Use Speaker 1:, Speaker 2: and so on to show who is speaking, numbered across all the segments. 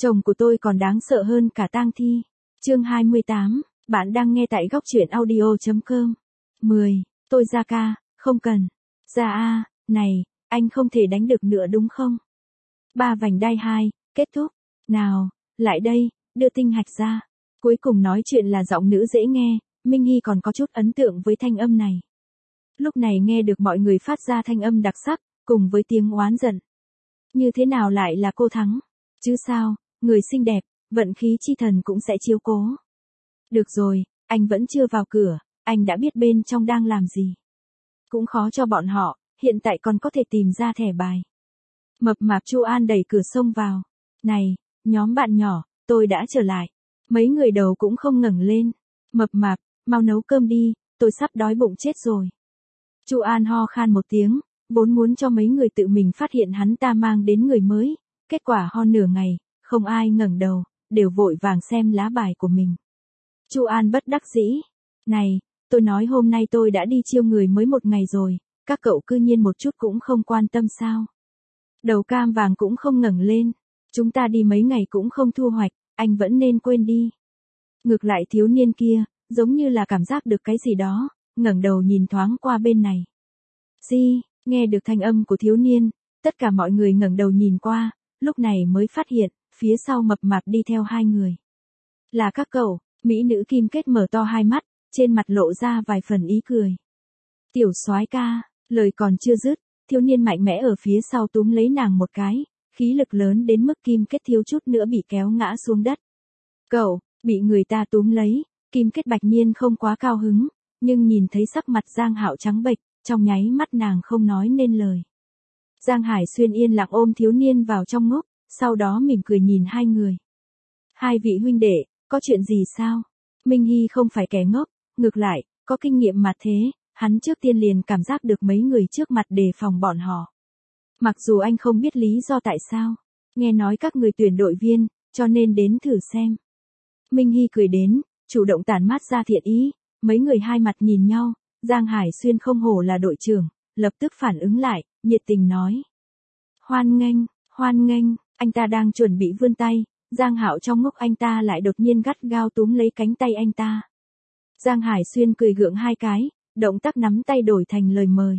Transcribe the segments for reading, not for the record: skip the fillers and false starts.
Speaker 1: Chồng của tôi còn đáng sợ hơn cả tang thi. Chương 28, bạn đang nghe tại góc truyện audio.com. 10. Tôi ra ca, không cần. Ra a, này, anh không thể đánh được nữa đúng không? Ba vành đai 2, kết thúc. Nào, lại đây, đưa tinh hạch ra. Cuối cùng nói chuyện là giọng nữ dễ nghe, Minh Hy còn có chút ấn tượng với thanh âm này. Lúc này nghe được mọi người phát ra thanh âm đặc sắc, cùng với tiếng oán giận. Như thế nào lại là cô thắng? Chứ sao, người xinh đẹp, vận khí chi thần cũng sẽ chiếu cố. Được rồi, anh vẫn chưa vào cửa, anh đã biết bên trong đang làm gì. Cũng khó cho bọn họ, hiện tại còn có thể tìm ra thẻ bài. Mập mạp Chu An đẩy cửa xông vào. Này, nhóm bạn nhỏ, tôi đã trở lại. Mấy người đầu cũng không ngẩng lên. Mập mạp, mau nấu cơm đi, tôi sắp đói bụng chết rồi. Chu An ho khan một tiếng, vốn muốn cho mấy người tự mình phát hiện hắn ta mang đến người mới. Kết quả ho nửa ngày, không ai ngẩng đầu, đều vội vàng xem lá bài của mình. Chu An bất đắc dĩ. Này, tôi nói hôm nay tôi đã đi chiêu người mới một ngày rồi, các cậu cư nhiên một chút cũng không quan tâm sao. Đầu cam vàng cũng không ngẩng lên. Chúng ta đi mấy ngày cũng không thu hoạch, anh vẫn nên quên đi. Ngược lại thiếu niên kia, giống như là cảm giác được cái gì đó, ngẩng đầu nhìn thoáng qua bên này. Di, nghe được thanh âm của thiếu niên, tất cả mọi người ngẩng đầu nhìn qua, lúc này mới phát hiện, phía sau mập mạp đi theo hai người. Là các cậu, mỹ nữ Kim Kết mở to hai mắt, trên mặt lộ ra vài phần ý cười. Tiểu soái ca, lời còn chưa dứt, thiếu niên mạnh mẽ ở phía sau túm lấy nàng một cái, khí lực lớn đến mức Kim Kết thiếu chút nữa bị kéo ngã xuống đất. Cậu, bị người ta túm lấy, Kim Kết bạch nhiên không quá cao hứng, nhưng nhìn thấy sắc mặt Giang Hạo trắng bệch, trong nháy mắt nàng không nói nên lời. Giang Hải Xuyên yên lặng ôm thiếu niên vào trong ngốc, sau đó mỉm cười nhìn hai người. Hai vị huynh đệ, có chuyện gì sao? Minh Hy không phải kẻ ngốc, ngược lại, có kinh nghiệm mà thế, hắn trước tiên liền cảm giác được mấy người trước mặt đề phòng bọn họ. Mặc dù anh không biết lý do tại sao, nghe nói các người tuyển đội viên, cho nên đến thử xem. Minh Hy cười đến, chủ động tản mát ra thiện ý, mấy người hai mặt nhìn nhau, Giang Hải Xuyên không hổ là đội trưởng, lập tức phản ứng lại, nhiệt tình nói. Hoan nghênh, anh ta đang chuẩn bị vươn tay, Giang Hạo trong ngốc anh ta lại đột nhiên gắt gao túm lấy cánh tay anh ta. Giang Hải Xuyên cười gượng hai cái, động tác nắm tay đổi thành lời mời.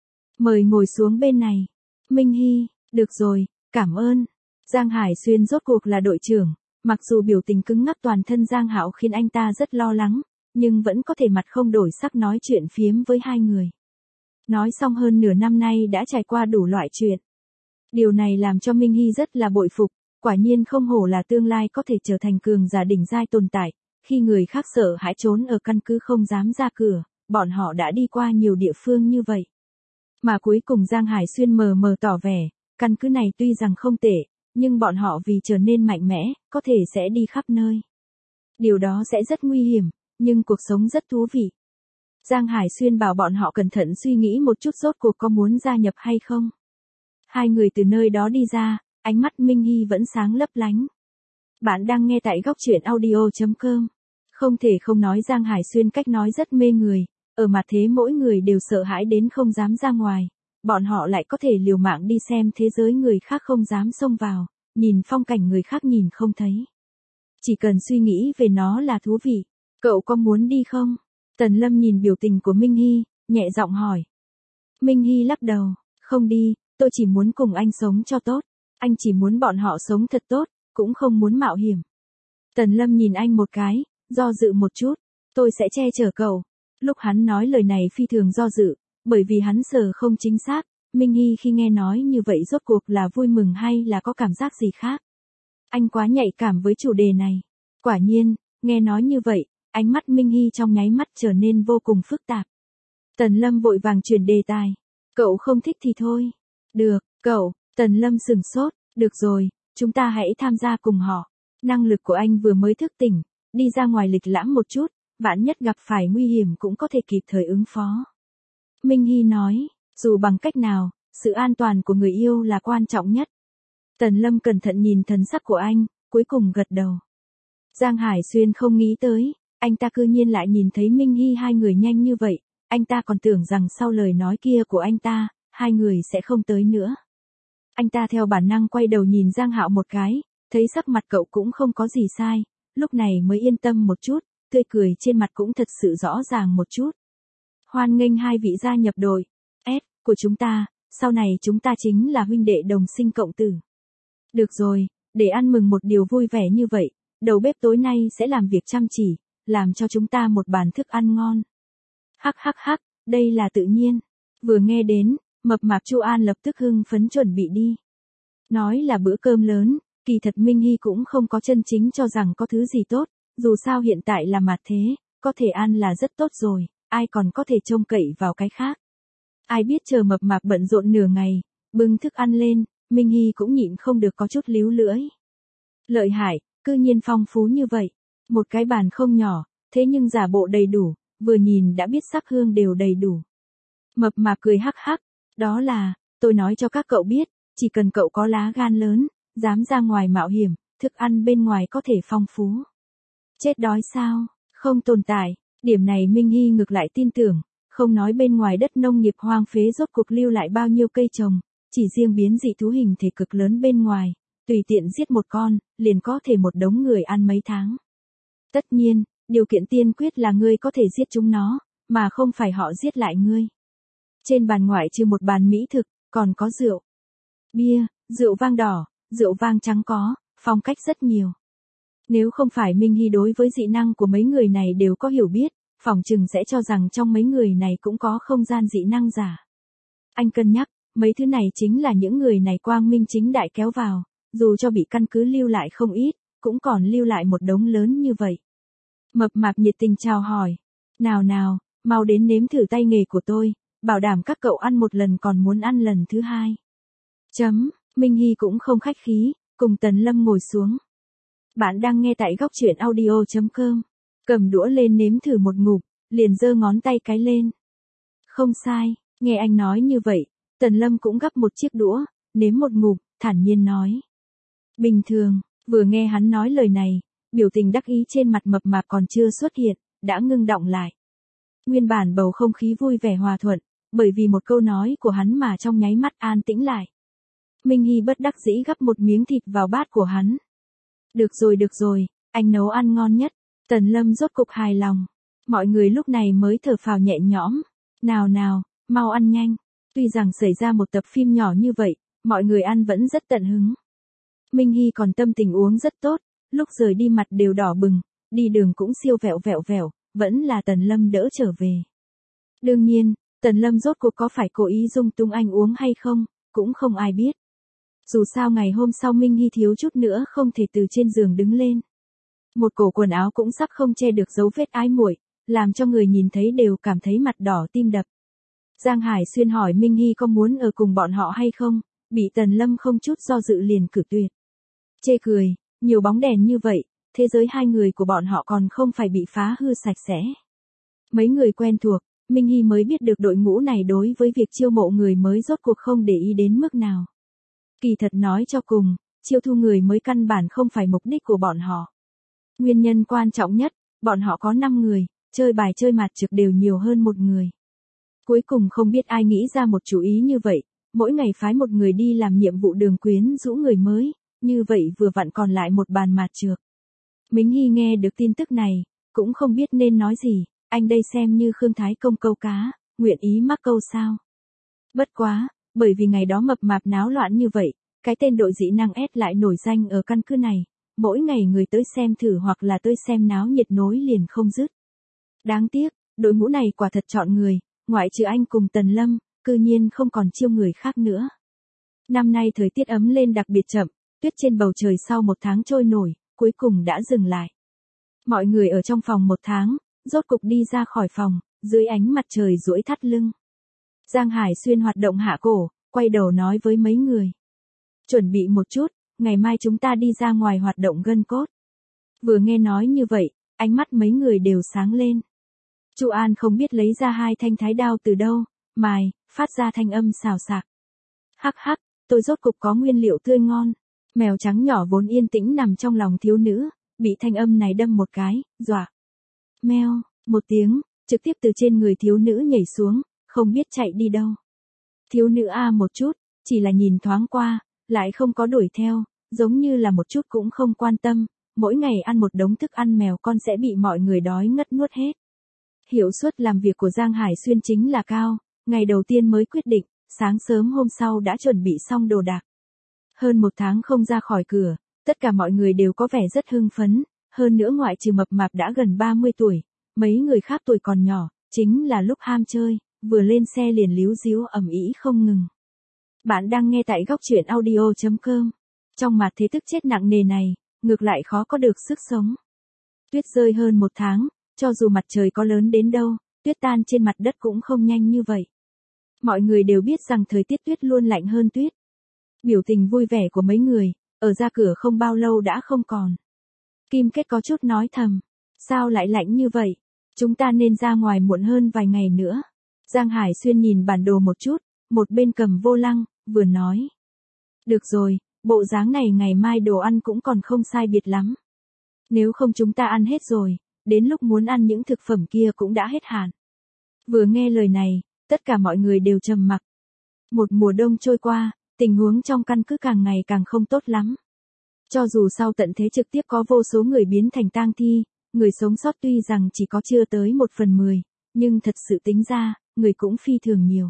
Speaker 1: Mời ngồi xuống bên này. Minh Hy, được rồi, cảm ơn. Giang Hải Xuyên rốt cuộc là đội trưởng, mặc dù biểu tình cứng ngắc toàn thân Giang Hạo khiến anh ta rất lo lắng, nhưng vẫn có thể mặt không đổi sắc nói chuyện phiếm với hai người. Nói xong hơn nửa năm nay đã trải qua đủ loại chuyện. Điều này làm cho Minh Hy rất là bội phục, quả nhiên không hổ là tương lai có thể trở thành cường giả đỉnh giai tồn tại, khi người khác sợ hãi trốn ở căn cứ không dám ra cửa, bọn họ đã đi qua nhiều địa phương như vậy. Mà cuối cùng Giang Hải Xuyên mờ mờ tỏ vẻ, căn cứ này tuy rằng không tệ, nhưng bọn họ vì trở nên mạnh mẽ, có thể sẽ đi khắp nơi. Điều đó sẽ rất nguy hiểm, nhưng cuộc sống rất thú vị. Giang Hải Xuyên bảo bọn họ cẩn thận suy nghĩ một chút rốt cuộc có muốn gia nhập hay không. Hai người từ nơi đó đi ra, ánh mắt Minh Hy vẫn sáng lấp lánh. Bạn đang nghe tại góc truyện audio.com. Không thể không nói Giang Hải Xuyên cách nói rất mê người, ở mặt thế mỗi người đều sợ hãi đến không dám ra ngoài, bọn họ lại có thể liều mạng đi xem thế giới người khác không dám xông vào, nhìn phong cảnh người khác nhìn không thấy. Chỉ cần suy nghĩ về nó là thú vị. Cậu có muốn đi không? Tần Lâm nhìn biểu tình của Minh Hy, nhẹ giọng hỏi. Minh Hy lắc đầu, không đi, tôi chỉ muốn cùng anh sống cho tốt. Anh chỉ muốn bọn họ sống thật tốt, cũng không muốn mạo hiểm. Tần Lâm nhìn anh một cái, do dự một chút, tôi sẽ che chở cậu. Lúc hắn nói lời này phi thường do dự, bởi vì hắn sợ không chính xác, Minh Hy khi nghe nói như vậy rốt cuộc là vui mừng hay là có cảm giác gì khác. Anh quá nhạy cảm với chủ đề này. Quả nhiên, nghe nói như vậy, ánh mắt Minh Hy trong nháy mắt trở nên vô cùng phức tạp. Tần Lâm vội vàng chuyển đề tài. Cậu không thích thì thôi. Được, cậu, Tần Lâm sửng sốt, được rồi, chúng ta hãy tham gia cùng họ. Năng lực của anh vừa mới thức tỉnh, đi ra ngoài lịch lãm một chút, vạn nhất gặp phải nguy hiểm cũng có thể kịp thời ứng phó. Minh Hy nói, dù bằng cách nào, sự an toàn của người yêu là quan trọng nhất. Tần Lâm cẩn thận nhìn thần sắc của anh, cuối cùng gật đầu. Giang Hải Xuyên không nghĩ tới, anh ta cư nhiên lại nhìn thấy Minh Hy hai người nhanh như vậy, anh ta còn tưởng rằng sau lời nói kia của anh ta, hai người sẽ không tới nữa. Anh ta theo bản năng quay đầu nhìn Giang Hạo một cái, Thấy sắc mặt cậu cũng không có gì sai, lúc này mới yên tâm một chút, tươi cười trên mặt cũng thật sự rõ ràng một chút. Hoan nghênh hai vị gia nhập đội S của chúng ta, sau này chúng ta chính là huynh đệ đồng sinh cộng tử. Được rồi, để ăn mừng một điều vui vẻ như vậy, đầu bếp tối nay sẽ làm việc chăm chỉ, làm cho chúng ta một bàn thức ăn ngon. Hắc hắc hắc, đây là tự nhiên. Vừa nghe đến, mập mạp Chu An lập tức hưng phấn chuẩn bị đi. Nói là bữa cơm lớn, kỳ thật Minh Hy cũng không có chân chính cho rằng có thứ gì tốt, dù sao hiện tại là mặt thế, có thể ăn là rất tốt rồi, ai còn có thể trông cậy vào cái khác. Ai biết chờ mập mạp bận rộn nửa ngày, bưng thức ăn lên, Minh Hy cũng nhịn không được có chút líu lưỡi. Lợi hại, cư nhiên phong phú như vậy, một cái bàn không nhỏ, thế nhưng giả bộ đầy đủ, vừa nhìn đã biết sắc hương đều đầy đủ. Mập mạp cười hắc hắc, đó là, tôi nói cho các cậu biết, chỉ cần cậu có lá gan lớn, dám ra ngoài mạo hiểm, thức ăn bên ngoài có thể phong phú. Chết đói sao, không tồn tại, điểm này Minh Hy ngược lại tin tưởng, không nói bên ngoài đất nông nghiệp hoang phế rốt cuộc lưu lại bao nhiêu cây trồng, chỉ riêng biến dị thú hình thể cực lớn bên ngoài, tùy tiện giết một con, liền có thể một đống người ăn mấy tháng. Tất nhiên, điều kiện tiên quyết là ngươi có thể giết chúng nó, mà không phải họ giết lại ngươi. Trên bàn ngoại trừ một bàn mỹ thực, còn có rượu, bia, rượu vang đỏ, rượu vang trắng có, phong cách rất nhiều. Nếu không phải Minh Hy đối với dị năng của mấy người này đều có hiểu biết, phỏng chừng sẽ cho rằng trong mấy người này cũng có không gian dị năng giả. Anh cân nhắc, mấy thứ này chính là những người này quang minh chính đại kéo vào, dù cho bị căn cứ lưu lại không ít, cũng còn lưu lại một đống lớn như vậy. Mập mạp nhiệt tình chào hỏi. Nào nào, mau đến nếm thử tay nghề của tôi, bảo đảm các cậu ăn một lần còn muốn ăn lần thứ hai. Minh Hy cũng không khách khí, cùng Tần Lâm ngồi xuống. Bạn đang nghe tại góc truyện audio.com. Cầm đũa lên nếm thử một ngụm, liền giơ ngón tay cái lên. Không sai, nghe anh nói như vậy, Tần Lâm cũng gắp một chiếc đũa, nếm một ngụm, thản nhiên nói. Bình thường, vừa nghe hắn nói lời này, biểu tình đắc ý trên mặt mập mạp còn chưa xuất hiện, đã ngưng đọng lại. Nguyên bản bầu không khí vui vẻ hòa thuận, bởi vì một câu nói của hắn mà trong nháy mắt an tĩnh lại. Minh Hy bất đắc dĩ gắp một miếng thịt vào bát của hắn. Được rồi, anh nấu ăn ngon nhất. Tần Lâm rốt cục hài lòng. Mọi người lúc này mới thở phào nhẹ nhõm. Nào nào, mau ăn nhanh. Tuy rằng xảy ra một tập phim nhỏ như vậy, mọi người ăn vẫn rất tận hứng. Minh Hy còn tâm tình uống rất tốt, lúc rời đi mặt đều đỏ bừng, đi đường cũng siêu vẹo, vẫn là Tần Lâm đỡ trở về. Đương nhiên, Tần Lâm rốt cuộc có phải cố ý dung tung anh uống hay không, cũng không ai biết. Dù sao ngày hôm sau Minh Hy thiếu chút nữa không thể từ trên giường đứng lên. Một cổ quần áo cũng sắc không che được dấu vết ái muội, làm cho người nhìn thấy đều cảm thấy mặt đỏ tim đập. Giang Hải Xuyên hỏi Minh Hy có muốn ở cùng bọn họ hay không, bị Tần Lâm không chút do dự liền cự tuyệt. Chê cười, nhiều bóng đèn như vậy, thế giới hai người của bọn họ còn không phải bị phá hư sạch sẽ. Mấy người quen thuộc, Minh Hy mới biết được đội ngũ này đối với việc chiêu mộ người mới rốt cuộc không để ý đến mức nào. Kỳ thật nói cho cùng, chiêu thu người mới căn bản không phải mục đích của bọn họ. Nguyên nhân quan trọng nhất, bọn họ có 5 người, chơi bài chơi mặt trực đều nhiều hơn một người. Cuối cùng không biết ai nghĩ ra một chủ ý như vậy, mỗi ngày phái một người đi làm nhiệm vụ đường quyến rũ người mới, như vậy vừa vặn còn lại một bàn mặt trược. Minh Hy nghe được tin tức này, cũng không biết nên nói gì, anh đây xem như Khương Thái Công câu cá, nguyện ý mắc câu sao. Bất quá, bởi vì ngày đó mập mạp náo loạn như vậy, cái tên đội dị năng S lại nổi danh ở căn cứ này, mỗi ngày người tới xem thử hoặc là tới xem náo nhiệt nối liền không dứt. Đáng tiếc, đội ngũ này quả thật chọn người, ngoại trừ anh cùng Tần Lâm, cư nhiên không còn chiêu người khác nữa. Năm nay thời tiết ấm lên đặc biệt chậm, tuyết trên bầu trời sau một tháng trôi nổi, cuối cùng đã dừng lại. Mọi người ở trong phòng một tháng, rốt cục đi ra khỏi phòng, dưới ánh mặt trời duỗi thắt lưng. Giang Hải Xuyên hoạt động hạ cổ, quay đầu nói với mấy người. Chuẩn bị một chút, ngày mai chúng ta đi ra ngoài hoạt động gân cốt. Vừa nghe nói như vậy, ánh mắt mấy người đều sáng lên. Chu An không biết lấy ra 2 thanh thái đao từ đâu, mài, phát ra thanh âm xào xạc. Hắc hắc, tôi rốt cục có nguyên liệu tươi ngon. Mèo trắng nhỏ vốn yên tĩnh nằm trong lòng thiếu nữ, bị thanh âm này đâm một cái, dọa. Meo, một tiếng, trực tiếp từ trên người thiếu nữ nhảy xuống, không biết chạy đi đâu. Thiếu nữ a một chút, chỉ là nhìn thoáng qua, lại không có đuổi theo, giống như là một chút cũng không quan tâm, mỗi ngày ăn một đống thức ăn mèo con sẽ bị mọi người đói ngất nuốt hết. Hiệu suất làm việc của Giang Hải Xuyên chính là cao, ngày đầu tiên mới quyết định, sáng sớm hôm sau đã chuẩn bị xong đồ đạc. Hơn một tháng không ra khỏi cửa, tất cả mọi người đều có vẻ rất hưng phấn, hơn nữa ngoại trừ mập mạp đã gần 30 tuổi, mấy người khác tuổi còn nhỏ, chính là lúc ham chơi, vừa lên xe liền líu díu ầm ĩ không ngừng. Bạn đang nghe tại góc truyện audio.com. Trong mặt thế tức chết nặng nề này, ngược lại khó có được sức sống. Tuyết rơi hơn một tháng, cho dù mặt trời có lớn đến đâu, tuyết tan trên mặt đất cũng không nhanh như vậy. Mọi người đều biết rằng thời tiết tuyết luôn lạnh hơn tuyết. Biểu tình vui vẻ của mấy người, ở ra cửa không bao lâu đã không còn. Kim Kết có chút nói thầm, sao lại lạnh như vậy? Chúng ta nên ra ngoài muộn hơn vài ngày nữa. Giang Hải Xuyên nhìn bản đồ một chút, một bên cầm vô lăng, vừa nói. Được rồi, bộ dáng này ngày mai đồ ăn cũng còn không sai biệt lắm. Nếu không chúng ta ăn hết rồi, đến lúc muốn ăn những thực phẩm kia cũng đã hết hạn. Vừa nghe lời này, tất cả mọi người đều trầm mặc. Một mùa đông trôi qua, tình huống trong căn cứ càng ngày càng không tốt lắm. Cho dù sau tận thế trực tiếp có vô số người biến thành tang thi, người sống sót tuy rằng chỉ có chưa tới 1/10, nhưng thật sự tính ra, người cũng phi thường nhiều.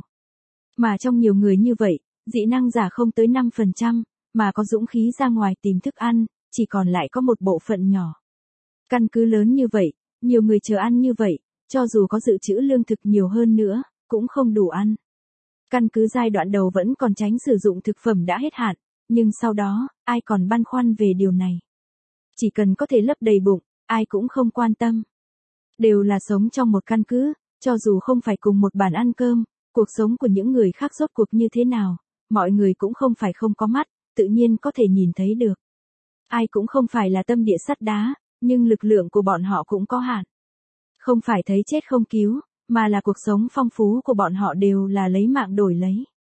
Speaker 1: Mà trong nhiều người như vậy, dị năng giả không tới 5%, mà có dũng khí ra ngoài tìm thức ăn, chỉ còn lại có một bộ phận nhỏ. Căn cứ lớn như vậy, nhiều người chờ ăn như vậy, cho dù có dự trữ lương thực nhiều hơn nữa, cũng không đủ ăn. Căn cứ giai đoạn đầu vẫn còn tránh sử dụng thực phẩm đã hết hạn, nhưng sau đó, ai còn băn khoăn về điều này. Chỉ cần có thể lấp đầy bụng, ai cũng không quan tâm. Đều là sống trong một căn cứ, cho dù không phải cùng một bàn ăn cơm, cuộc sống của những người khác rốt cuộc như thế nào, mọi người cũng không phải không có mắt, tự nhiên có thể nhìn thấy được. Ai cũng không phải là tâm địa sắt đá, nhưng lực lượng của bọn họ cũng có hạn. Không phải thấy chết không cứu, mà là cuộc sống phong phú của bọn họ đều là lấy mạng đổi lấy.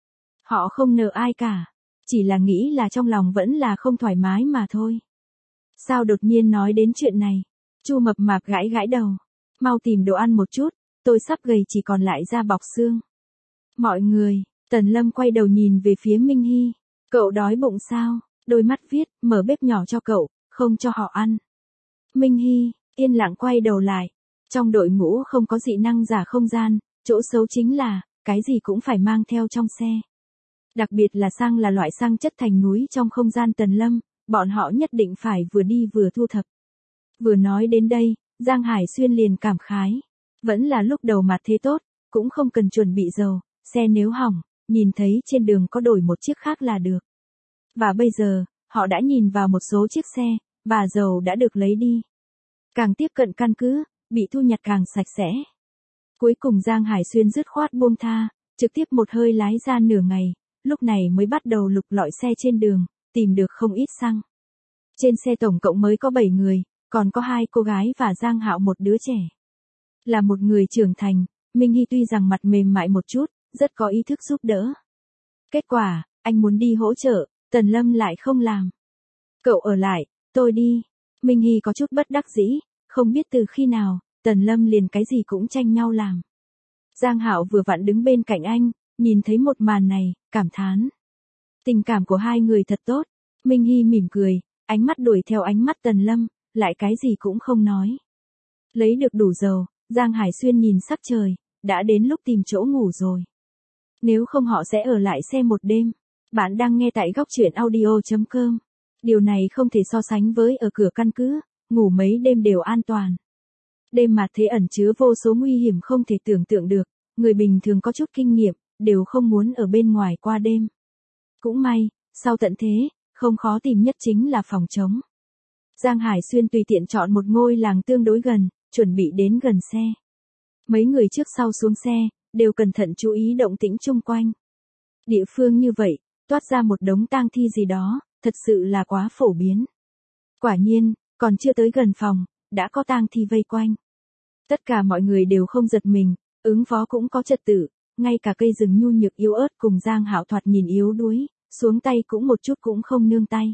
Speaker 1: Họ không nợ ai cả, chỉ là nghĩ là trong lòng vẫn là không thoải mái mà thôi. Sao đột nhiên nói đến chuyện này? Chu Mập Mạp gãi gãi đầu. Mau tìm đồ ăn một chút, tôi sắp gầy chỉ còn lại da bọc xương. Mọi người, Tần Lâm quay đầu nhìn về phía Minh Hy. Cậu đói bụng sao? Đôi mắt viết, mở bếp nhỏ cho cậu, không cho họ ăn. Minh Hy, yên lặng quay đầu lại. Trong đội ngũ không có dị năng giả không gian, chỗ xấu chính là, cái gì cũng phải mang theo trong xe. Đặc biệt là xăng là loại xăng chất thành núi trong không gian Tần Lâm, bọn họ nhất định phải vừa đi vừa thu thập. Vừa nói đến đây, Giang Hải Xuyên liền cảm khái. Vẫn là lúc đầu mặt thế tốt, cũng không cần chuẩn bị dầu, xe nếu hỏng, nhìn thấy trên đường có đổi một chiếc khác là được. Và bây giờ, họ đã nhìn vào một số chiếc xe, và dầu đã được lấy đi. Càng tiếp cận căn cứ, bị thu nhặt càng sạch sẽ. Cuối cùng Giang Hải Xuyên dứt khoát buông tha, trực tiếp một hơi lái ra nửa ngày, lúc này mới bắt đầu lục lọi xe trên đường, tìm được không ít xăng. Trên xe tổng cộng mới có 7 người, còn có 2 cô gái và Giang Hạo một đứa trẻ. Là một người trưởng thành, Minh Hy tuy rằng mặt mềm mại một chút, rất có ý thức giúp đỡ. Kết quả, anh muốn đi hỗ trợ, Tần Lâm lại không làm. Cậu ở lại, tôi đi. Minh Hy có chút bất đắc dĩ, không biết từ khi nào, Tần Lâm liền cái gì cũng tranh nhau làm. Giang Hạo vừa vặn đứng bên cạnh anh, nhìn thấy một màn này, cảm thán. Tình cảm của hai người thật tốt. Minh Hy mỉm cười, ánh mắt đuổi theo ánh mắt Tần Lâm, lại cái gì cũng không nói. Lấy được đủ dầu, Giang Hải Xuyên nhìn sắc trời, đã đến lúc tìm chỗ ngủ rồi. Nếu không họ sẽ ở lại xe một đêm. Bạn đang nghe tại góc truyện audio.com. Điều này không thể so sánh với ở cửa căn cứ, ngủ mấy đêm đều an toàn. Đêm mà thế ẩn chứa vô số nguy hiểm không thể tưởng tượng được, người bình thường có chút kinh nghiệm, đều không muốn ở bên ngoài qua đêm. Cũng may, sau tận thế, không khó tìm nhất chính là phòng trống. Giang Hải Xuyên tùy tiện chọn một ngôi làng tương đối gần, chuẩn bị đến gần xe. Mấy người trước sau xuống xe, đều cẩn thận chú ý động tĩnh chung quanh. Địa phương như vậy, toát ra một đống tang thi gì đó, thật sự là quá phổ biến. Quả nhiên, còn chưa tới gần phòng, đã có tang thi vây quanh. Tất cả mọi người đều không giật mình, ứng phó cũng có trật tự, ngay cả cây rừng nhu nhược yếu ớt cùng Giang Hạo thoạt nhìn yếu đuối, xuống tay cũng một chút cũng không nương tay.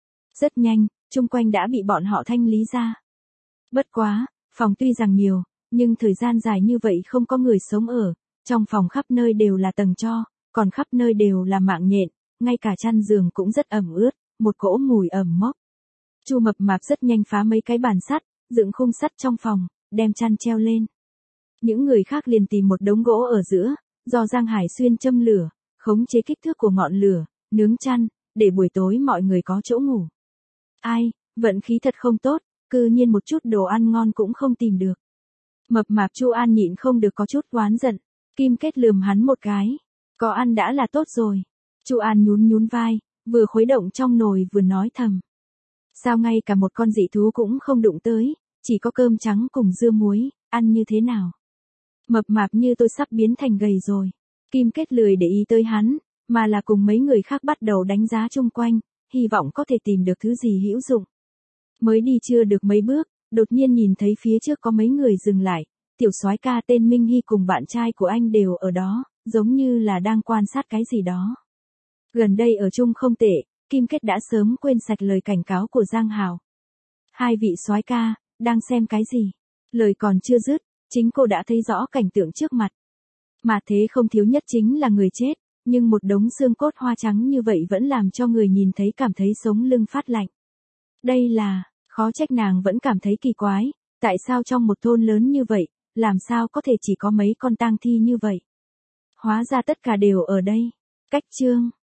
Speaker 1: Rất nhanh, chung quanh đã bị bọn họ thanh lý ra. Bất quá, phòng tuy rằng nhiều, nhưng thời gian dài như vậy không có người sống ở, trong phòng khắp nơi đều là tầng tro, còn khắp nơi đều là mạng nhện, ngay cả chăn giường cũng rất ẩm ướt, một cỗ mùi ẩm mốc. Chu Mập Mạp rất nhanh phá mấy cái bàn sắt, dựng khung sắt trong phòng, đem chăn treo lên. Những người khác liền tìm một đống gỗ ở giữa, do Giang Hải Xuyên châm lửa, khống chế kích thước của ngọn lửa, nướng chăn, để buổi tối mọi người có chỗ ngủ. Ai, vận khí thật không tốt, cư nhiên một chút đồ ăn ngon cũng không tìm được. Mập Mạp Chu An nhịn không được có chút oán giận, Kim Kết lườm hắn một cái, có ăn đã là tốt rồi. Chu An nhún nhún vai, vừa khuấy động trong nồi vừa nói thầm. Sao ngay cả một con dị thú cũng không đụng tới, chỉ có cơm trắng cùng dưa muối, ăn như thế nào? Mập Mạp như tôi sắp biến thành gầy rồi. Kim Kết lười để ý tới hắn, mà là cùng mấy người khác bắt đầu đánh giá chung quanh, hy vọng có thể tìm được thứ gì hữu dụng. Mới đi chưa được mấy bước, đột nhiên nhìn thấy phía trước có mấy người dừng lại, tiểu soái ca tên Minh Hy cùng bạn trai của anh đều ở đó, giống như là đang quan sát cái gì đó. Gần đây ở chung không tệ, Kim Kết đã sớm quên sạch lời cảnh cáo của Giang Hào. Hai vị soái ca, đang xem cái gì? Lời còn chưa dứt, chính cô đã thấy rõ cảnh tượng trước mặt. Mà thế không thiếu nhất chính là người chết, nhưng một đống xương cốt hoa trắng như vậy vẫn làm cho người nhìn thấy cảm thấy sống lưng phát lạnh. Đây là, khó trách nàng vẫn cảm thấy kỳ quái, tại sao trong một thôn lớn như vậy, làm sao có thể chỉ có mấy con tang thi như vậy? Hóa ra tất cả đều ở đây. Cách chương